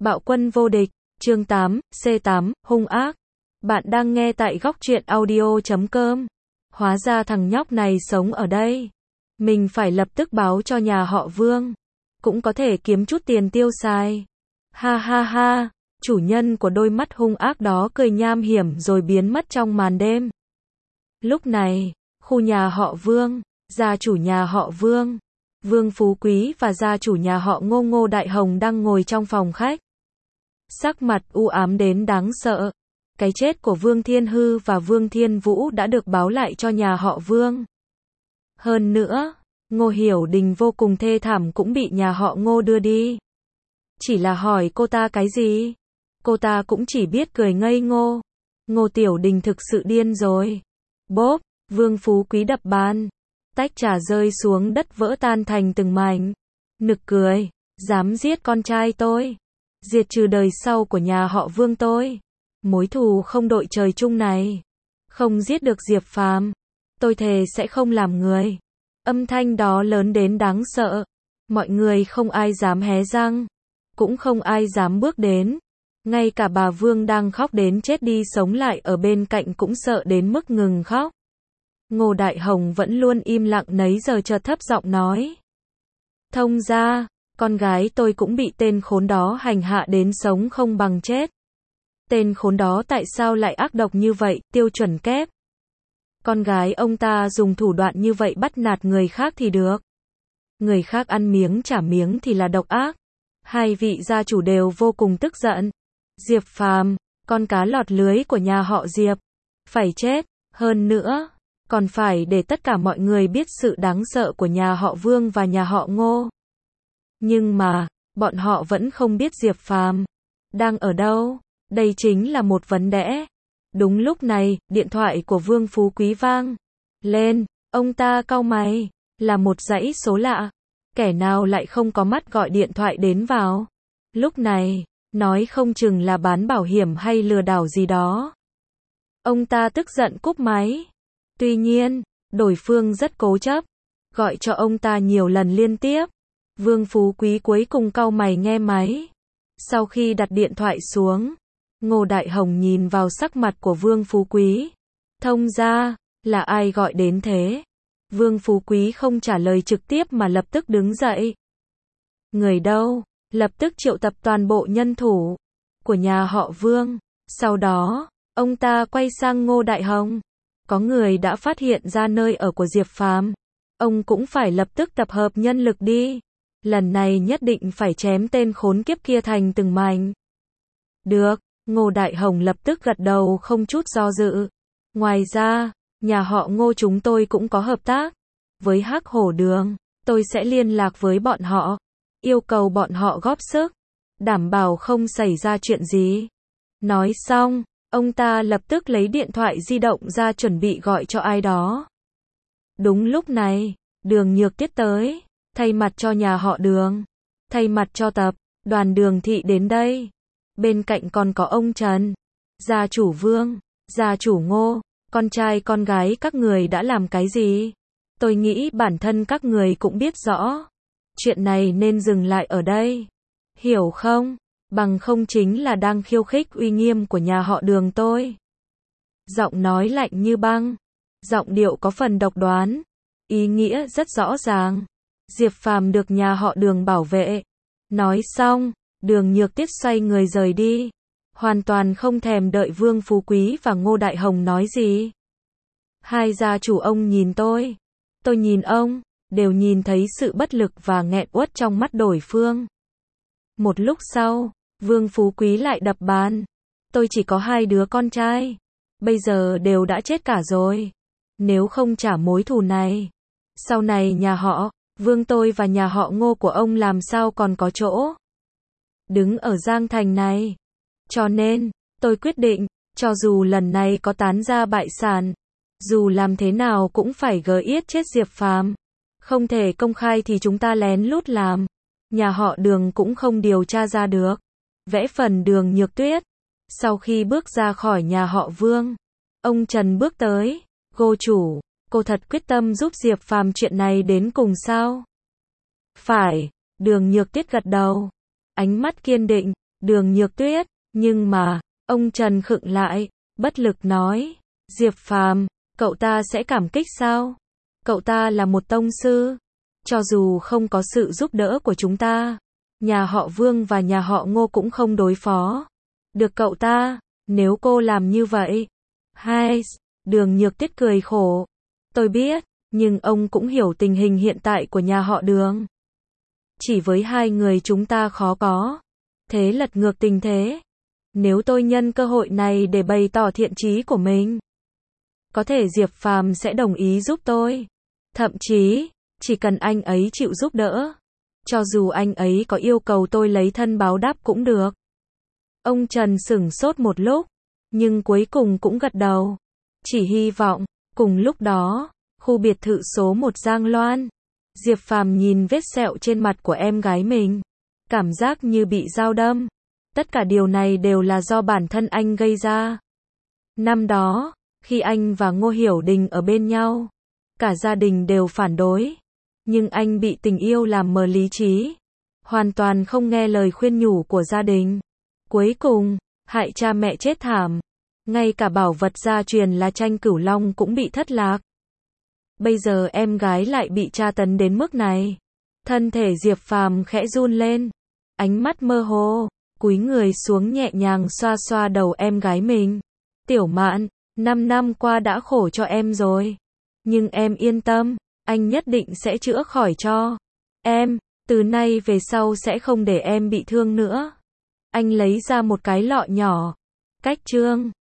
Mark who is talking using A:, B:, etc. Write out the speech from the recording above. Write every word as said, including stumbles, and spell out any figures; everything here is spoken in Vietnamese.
A: Bạo quân vô địch, chương tám, C tám, hung ác. Bạn đang nghe tại góc truyện audio chấm com. Hóa ra thằng nhóc này sống ở đây. Mình phải lập tức báo cho nhà họ Vương. Cũng có thể kiếm chút tiền tiêu xài. Ha ha ha, chủ nhân của đôi mắt hung ác đó cười nham hiểm rồi biến mất trong màn đêm. Lúc này, khu nhà họ Vương, gia chủ nhà họ Vương, Vương Phú Quý và gia chủ nhà họ Ngô Ngô Đại Hồng đang ngồi trong phòng khách. Sắc mặt u ám đến đáng sợ. Cái chết của Vương Thiên Hư và Vương Thiên Vũ đã được báo lại cho nhà họ Vương. Hơn nữa, Ngô Hiểu Đình vô cùng thê thảm cũng bị nhà họ Ngô đưa đi. Chỉ là hỏi cô ta cái gì? Cô ta cũng chỉ biết cười ngây ngô. Ngô Tiểu Đình thực sự điên rồi. Bốp, Vương Phú Quý đập bàn. Tách trà rơi xuống đất vỡ tan thành từng mảnh. Nực cười, dám giết con trai tôi. Diệt trừ đời sau của nhà họ Vương tôi. Mối thù không đội trời chung này. Không giết được Diệp Phàm, tôi thề sẽ không làm người. Âm thanh đó lớn đến đáng sợ. Mọi người không ai dám hé răng. Cũng không ai dám bước đến. Ngay cả bà Vương đang khóc đến chết đi sống lại ở bên cạnh cũng sợ đến mức ngừng khóc. Ngô Đại Hồng vẫn luôn im lặng nấy giờ chợt thấp giọng nói. Thông ra, con gái tôi cũng bị tên khốn đó hành hạ đến sống không bằng chết. Tên khốn đó tại sao lại ác độc như vậy, tiêu chuẩn kép. Con gái ông ta dùng thủ đoạn như vậy bắt nạt người khác thì được. Người khác ăn miếng trả miếng thì là độc ác. Hai vị gia chủ đều vô cùng tức giận. Diệp Phàm, con cá lọt lưới của nhà họ Diệp, phải chết, hơn nữa, còn phải để tất cả mọi người biết sự đáng sợ của nhà họ Vương và nhà họ Ngô. Nhưng mà, bọn họ vẫn không biết Diệp Phàm đang ở đâu, đây chính là một vấn đề. Đúng lúc này, điện thoại của Vương Phú Quý vang lên, ông ta cau mày, là một dãy số lạ. Kẻ nào lại không có mắt gọi điện thoại đến vào lúc này, nói không chừng là bán bảo hiểm hay lừa đảo gì đó. Ông ta tức giận cúp máy. Tuy nhiên, đối phương rất cố chấp, gọi cho ông ta nhiều lần liên tiếp. Vương Phú Quý cuối cùng cau mày nghe máy. Sau khi đặt điện thoại xuống, Ngô Đại Hồng nhìn vào sắc mặt của Vương Phú Quý. Thông ra, là ai gọi đến thế? Vương Phú Quý không trả lời trực tiếp mà lập tức đứng dậy. Người đâu? Lập tức triệu tập toàn bộ nhân thủ của nhà họ Vương. Sau đó, ông ta quay sang Ngô Đại Hồng. Có người đã phát hiện ra nơi ở của Diệp Phàm. Ông cũng phải lập tức tập hợp nhân lực đi. Lần này nhất định phải chém tên khốn kiếp kia thành từng mảnh. Được, Ngô Đại Hồng lập tức gật đầu không chút do dự. Ngoài ra, nhà họ Ngô chúng tôi cũng có hợp tác với Hắc Hổ Đường. Tôi sẽ liên lạc với bọn họ, yêu cầu bọn họ góp sức, đảm bảo không xảy ra chuyện gì. Nói xong, ông ta lập tức lấy điện thoại di động ra chuẩn bị gọi cho ai đó. Đúng lúc này, Đường Nhược Tiết tới, thay mặt cho nhà họ Đường, thay mặt cho tập đoàn Đường Thị đến đây. Bên cạnh còn có ông Trần, gia chủ Vương, gia chủ Ngô, con trai con gái các người đã làm cái gì? Tôi nghĩ bản thân các người cũng biết rõ. Chuyện này nên dừng lại ở đây. Hiểu không? Bằng không chính là đang khiêu khích uy nghiêm của nhà họ Đường tôi. Giọng nói lạnh như băng. Giọng điệu có phần độc đoán. Ý nghĩa rất rõ ràng. Diệp Phàm được nhà họ Đường bảo vệ. Nói xong, Đường Nhược Tiết xoay người rời đi. Hoàn toàn không thèm đợi Vương Phú Quý và Ngô Đại Hồng nói gì. Hai gia chủ ông nhìn tôi. Tôi nhìn ông, đều nhìn thấy sự bất lực và nghẹn uất trong mắt đối phương. Một lúc sau, Vương Phú Quý lại đập bàn. Tôi chỉ có hai đứa con trai. Bây giờ đều đã chết cả rồi. Nếu không trả mối thù này, sau này nhà họ Vương tôi và nhà họ Ngô của ông làm sao còn có chỗ đứng ở Giang Thành này. Cho nên, tôi quyết định, cho dù lần này có tán gia bại sản, dù làm thế nào cũng phải gỡ yết chết Diệp Phàm. Không thể công khai thì chúng ta lén lút làm. Nhà họ Đường cũng không điều tra ra được. Vẽ phần Đường Nhược Tuyết. Sau khi bước ra khỏi nhà họ Vương, ông Trần bước tới. Cô chủ, cô thật quyết tâm giúp Diệp Phàm chuyện này đến cùng sao? Phải, Đường Nhược Tuyết gật đầu. Ánh mắt kiên định, Đường Nhược Tuyết, nhưng mà, ông Trần khựng lại, bất lực nói, Diệp Phàm, cậu ta sẽ cảm kích sao? Cậu ta là một tông sư, cho dù không có sự giúp đỡ của chúng ta, nhà họ Vương và nhà họ Ngô cũng không đối phó được cậu ta, nếu cô làm như vậy. Hai, Đường Nhược Tuyết cười khổ, tôi biết, nhưng ông cũng hiểu tình hình hiện tại của nhà họ Đường. Chỉ với hai người chúng ta khó có thế lật ngược tình thế. Nếu tôi nhân cơ hội này để bày tỏ thiện chí của mình, có thể Diệp Phàm sẽ đồng ý giúp tôi. Thậm chí, chỉ cần anh ấy chịu giúp đỡ, cho dù anh ấy có yêu cầu tôi lấy thân báo đáp cũng được. Ông Trần sửng sốt một lúc, nhưng cuối cùng cũng gật đầu. Chỉ hy vọng, cùng lúc đó, khu biệt thự số một Giang Loan, Diệp Phàm nhìn vết sẹo trên mặt của em gái mình, cảm giác như bị dao đâm. Tất cả điều này đều là do bản thân anh gây ra. Năm đó, khi anh và Ngô Hiểu Đình ở bên nhau, cả gia đình đều phản đối, nhưng anh bị tình yêu làm mờ lý trí, hoàn toàn không nghe lời khuyên nhủ của gia đình. Cuối cùng, hại cha mẹ chết thảm, ngay cả bảo vật gia truyền là tranh cửu long cũng bị thất lạc. Bây giờ em gái lại bị tra tấn đến mức này. Thân thể Diệp Phàm khẽ run lên, ánh mắt mơ hồ, cúi người xuống nhẹ nhàng xoa xoa đầu em gái mình. Tiểu Mạn, năm năm qua đã khổ cho em rồi, nhưng em yên tâm, anh nhất định sẽ chữa khỏi cho em, từ nay về sau sẽ không để em bị thương nữa. Anh lấy ra một cái lọ nhỏ, cách trương